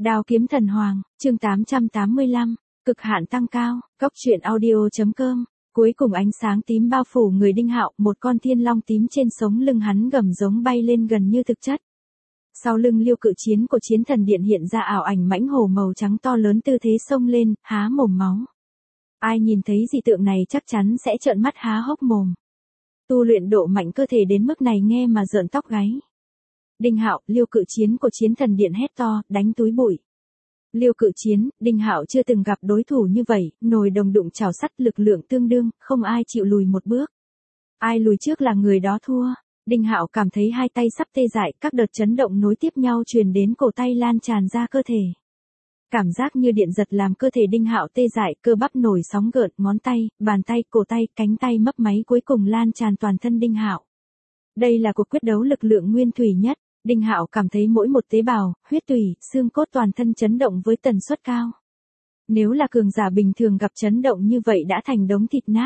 Đao kiếm thần hoàng, chương 885, cực hạn tăng cao, Cốc truyện audio.com. Cuối cùng ánh sáng tím bao phủ người Đinh Hạo, một con thiên long tím trên sống lưng hắn gầm giống bay lên gần như thực chất. Sau lưng Liêu Cự Chiến của Chiến Thần Điện hiện ra ảo ảnh mãnh hổ màu trắng to lớn tư thế xông lên, há mồm máu. Ai nhìn thấy dị tượng này chắc chắn sẽ trợn mắt há hốc mồm. Tu luyện độ mạnh cơ thể đến mức này nghe mà rợn tóc gáy. Đinh Hạo, Liêu Cự Chiến của Chiến Thần Điện hét to, đánh túi bụi. Liêu Cự Chiến, Đinh Hạo chưa từng gặp đối thủ như vậy, nồi đồng đụng chảo sắt, lực lượng tương đương, không ai chịu lùi một bước. Ai lùi trước là người đó thua. Đinh Hạo cảm thấy hai tay sắp tê dại, các đợt chấn động nối tiếp nhau truyền đến cổ tay lan tràn ra cơ thể. Cảm giác như điện giật làm cơ thể Đinh Hạo tê dại, cơ bắp nổi sóng gợn, ngón tay, bàn tay, cổ tay, cánh tay mấp máy cuối cùng lan tràn toàn thân Đinh Hạo. Đây là cuộc quyết đấu lực lượng nguyên thủy nhất. Đinh Hạo cảm thấy mỗi một tế bào, huyết tủy, xương cốt toàn thân chấn động với tần suất cao. Nếu là cường giả bình thường gặp chấn động như vậy đã thành đống thịt nát.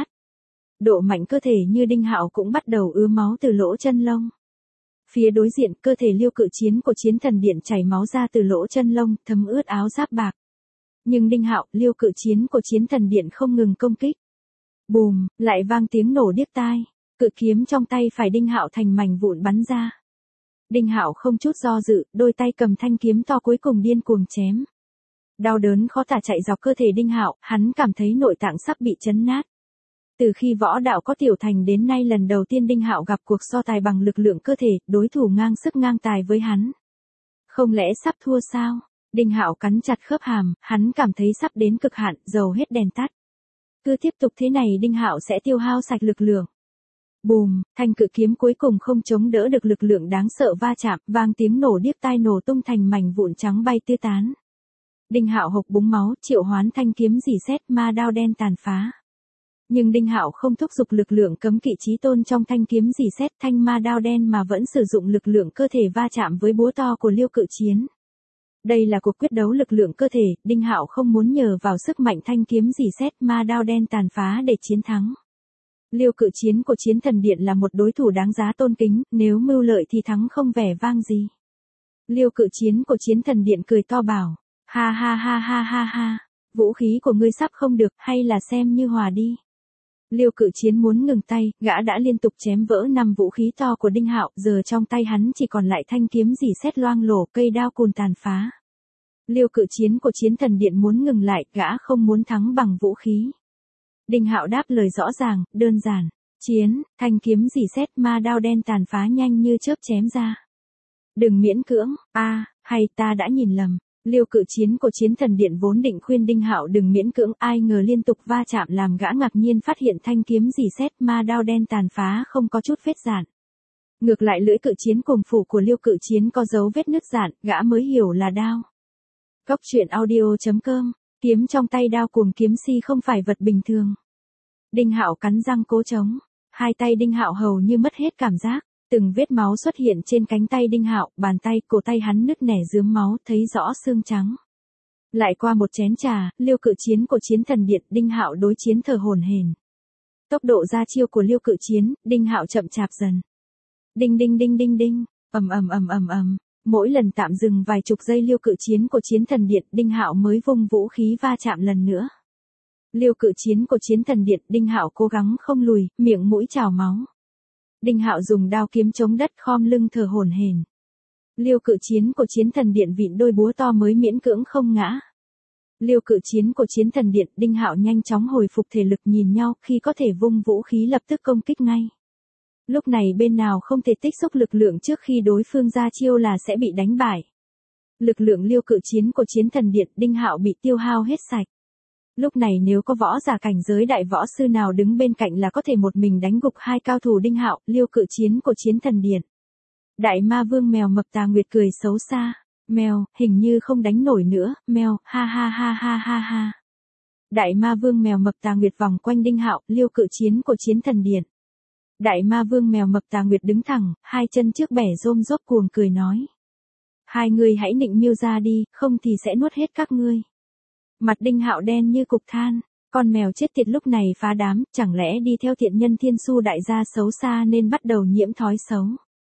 Độ mạnh cơ thể như Đinh Hạo cũng bắt đầu ứa máu từ lỗ chân lông. Phía đối diện, cơ thể Liêu Cự Chiến của Chiến Thần Điện chảy máu ra từ lỗ chân lông, thấm ướt áo giáp bạc. Nhưng Đinh Hạo, Liêu Cự Chiến của Chiến Thần Điện không ngừng công kích. Bùm, lại vang tiếng nổ điếc tai. Cự kiếm trong tay phải Đinh Hạo thành mảnh vụn bắn ra. Đinh Hạo không chút do dự, đôi tay cầm thanh kiếm to cuối cùng điên cuồng chém. Đau đớn khó tả chạy dọc cơ thể Đinh Hạo, hắn cảm thấy nội tạng sắp bị chấn nát. Từ khi võ đạo có tiểu thành đến nay lần đầu tiên Đinh Hạo gặp cuộc so tài bằng lực lượng cơ thể, đối thủ ngang sức ngang tài với hắn. Không lẽ sắp thua sao? Đinh Hạo cắn chặt khớp hàm, hắn cảm thấy sắp đến cực hạn, dầu hết đèn tắt. Cứ tiếp tục thế này Đinh Hạo sẽ tiêu hao sạch lực lượng. Bùm, thanh cự kiếm cuối cùng không chống đỡ được lực lượng đáng sợ va chạm, vang tiếng nổ điếc tai, nổ tung thành mảnh vụn trắng bay tứ tán. Đinh Hạo hộc búng máu, triệu hoán thanh kiếm rỉ sét ma đao đen tàn phá. Nhưng Đinh Hạo không thúc giục lực lượng cấm kỵ chí tôn trong thanh kiếm rỉ sét thanh ma đao đen mà vẫn sử dụng lực lượng cơ thể va chạm với búa to của Liêu Cự Chiến. Đây là cuộc quyết đấu lực lượng cơ thể, Đinh Hạo không muốn nhờ vào sức mạnh thanh kiếm rỉ sét ma đao đen tàn phá để chiến thắng. Liêu Cự Chiến của Chiến Thần Điện là một đối thủ đáng giá tôn kính, nếu mưu lợi thì thắng không vẻ vang gì. Liêu Cự Chiến của Chiến Thần Điện cười to bảo, ha ha ha ha ha ha, vũ khí của ngươi sắp không được, hay là xem như hòa đi. Liêu Cự Chiến muốn ngừng tay, gã đã liên tục chém vỡ 5 vũ khí to của Đinh Hạo, giờ trong tay hắn chỉ còn lại thanh kiếm rỉ sét loang lổ, cây đao cùn tàn phá. Liêu Cự Chiến của Chiến Thần Điện muốn ngừng lại, gã không muốn thắng bằng vũ khí. Đinh Hạo đáp lời rõ ràng, đơn giản, chiến, thanh kiếm rỉ sét ma đao đen tàn phá nhanh như chớp chém ra. Đừng miễn cưỡng, hay ta đã nhìn lầm. Liêu Cự Chiến của Chiến Thần Điện vốn định khuyên Đinh Hạo đừng miễn cưỡng, ai ngờ liên tục va chạm làm gã ngạc nhiên phát hiện thanh kiếm rỉ sét ma đao đen tàn phá không có chút vết rạn. Ngược lại lưỡi cự chiến cùng phủ của Liêu Cự Chiến có dấu vết nứt rạn, gã mới hiểu là đao. Cốc truyện audio.com. Kiếm trong tay đao cuồng kiếm si không phải vật bình thường. Đinh Hạo cắn răng cố chống, hai tay Đinh Hạo hầu như mất hết cảm giác, từng vết máu xuất hiện trên cánh tay Đinh Hạo, bàn tay, cổ tay hắn nứt nẻ rướm máu, thấy rõ xương trắng. Lại qua một chén trà, Liêu Cự Chiến của Chiến Thần Điện, Đinh Hạo đối chiến thở hổn hển. Tốc độ ra chiêu của Liêu Cự Chiến, Đinh Hạo chậm chạp dần. Đinh đinh đinh đinh đinh, ầm ầm ầm ầm ầm. Mỗi lần tạm dừng vài chục giây Liêu Cự Chiến của Chiến Thần Điện, Đinh Hạo mới vung vũ khí va chạm lần nữa. Liêu Cự Chiến của Chiến Thần Điện, Đinh Hạo cố gắng không lùi, miệng mũi trào máu. Đinh Hạo dùng đao kiếm chống đất khom lưng thở hổn hển. Liêu Cự Chiến của Chiến Thần Điện vịn đôi búa to mới miễn cưỡng không ngã. Liêu Cự Chiến của Chiến Thần Điện, Đinh Hạo nhanh chóng hồi phục thể lực, nhìn nhau, khi có thể vung vũ khí lập tức công kích ngay. Lúc này bên nào không thể tích xúc lực lượng trước khi đối phương ra chiêu là sẽ bị đánh bại. Lực lượng Liêu Cự Chiến của Chiến Thần Điện, Đinh Hạo bị tiêu hao hết sạch. Lúc này nếu có võ giả cảnh giới đại võ sư nào đứng bên cạnh là có thể một mình đánh gục hai cao thủ Đinh Hạo, Liêu Cự Chiến của Chiến Thần Điện. Đại ma vương mèo mập Tà Nguyệt cười xấu xa, mèo, hình như không đánh nổi nữa, mèo, ha ha ha ha ha ha. Đại ma vương mèo mập Tà Nguyệt vòng quanh Đinh Hạo, Liêu Cự Chiến của Chiến Thần Điện. Đại ma vương mèo mập Tà Nguyệt đứng thẳng, hai chân trước bẻ rôm rốp cuồng cười nói. Hai người hãy nịnh miêu ra đi, không thì sẽ nuốt hết các ngươi. Mặt Đinh Hạo đen như cục than, con mèo chết tiệt lúc này phá đám, chẳng lẽ đi theo thiện nhân thiên su đại gia xấu xa nên bắt đầu nhiễm thói xấu.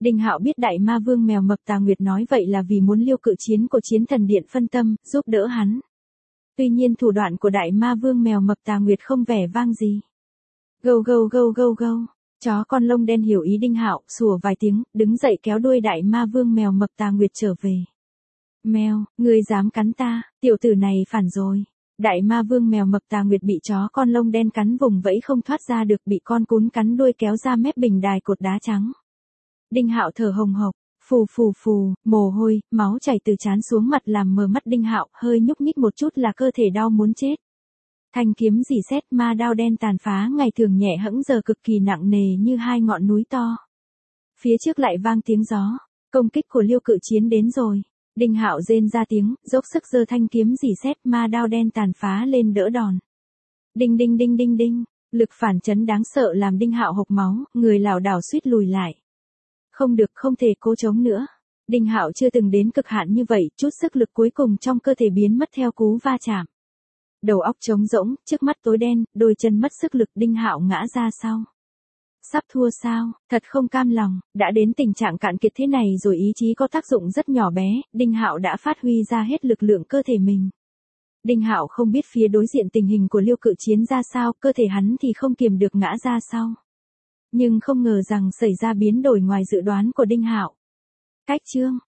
Đinh Hạo biết Đại Ma Vương mèo mập Tà Nguyệt nói vậy là vì muốn Liêu Cự Chiến của Chiến Thần Điện phân tâm, giúp đỡ hắn. Tuy nhiên thủ đoạn của Đại Ma Vương mèo mập Tà Nguyệt không vẻ vang gì. Gâu gâu gâu gâu gâu. Chó con lông đen hiểu ý Đinh Hạo, sủa vài tiếng, đứng dậy kéo đuôi Đại Ma Vương mèo mập Tà Nguyệt trở về. Mèo, ngươi dám cắn ta, tiểu tử này phản rồi. Đại Ma Vương mèo mập Tà Nguyệt bị chó con lông đen cắn vùng vẫy không thoát ra được, bị con cún cắn đuôi kéo ra mép bình đài cột đá trắng. Đinh Hạo thở hồng hộc, phù phù phù, mồ hôi, máu chảy từ trán xuống mặt làm mờ mắt Đinh Hạo, hơi nhúc nhích một chút là cơ thể đau muốn chết. Thanh kiếm rỉ sét ma đao đen tàn phá ngày thường nhẹ hẫng giờ cực kỳ nặng nề như hai ngọn núi to. Phía trước lại vang tiếng gió, công kích của Liêu Cự Chiến đến rồi. Đinh Hạo rên ra tiếng, dốc sức giơ thanh kiếm rỉ sét ma đao đen tàn phá lên đỡ đòn. Đinh đinh đinh đinh đinh, lực phản chấn đáng sợ làm Đinh Hạo hộc máu, người lảo đảo suýt lùi lại. Không được, không thể cố chống nữa. Đinh Hạo chưa từng đến cực hạn như vậy, chút sức lực cuối cùng trong cơ thể biến mất theo cú va chạm. Đầu óc trống rỗng, trước mắt tối đen, đôi chân mất sức lực, Đinh Hạo ngã ra sau. Sắp thua sao, thật không cam lòng, đã đến tình trạng cạn kiệt thế này rồi ý chí có tác dụng rất nhỏ bé, Đinh Hạo đã phát huy ra hết lực lượng cơ thể mình. Đinh Hạo không biết phía đối diện tình hình của Liêu Cự Chiến ra sao, cơ thể hắn thì không kiềm được ngã ra sau. Nhưng không ngờ rằng xảy ra biến đổi ngoài dự đoán của Đinh Hạo. Cách chương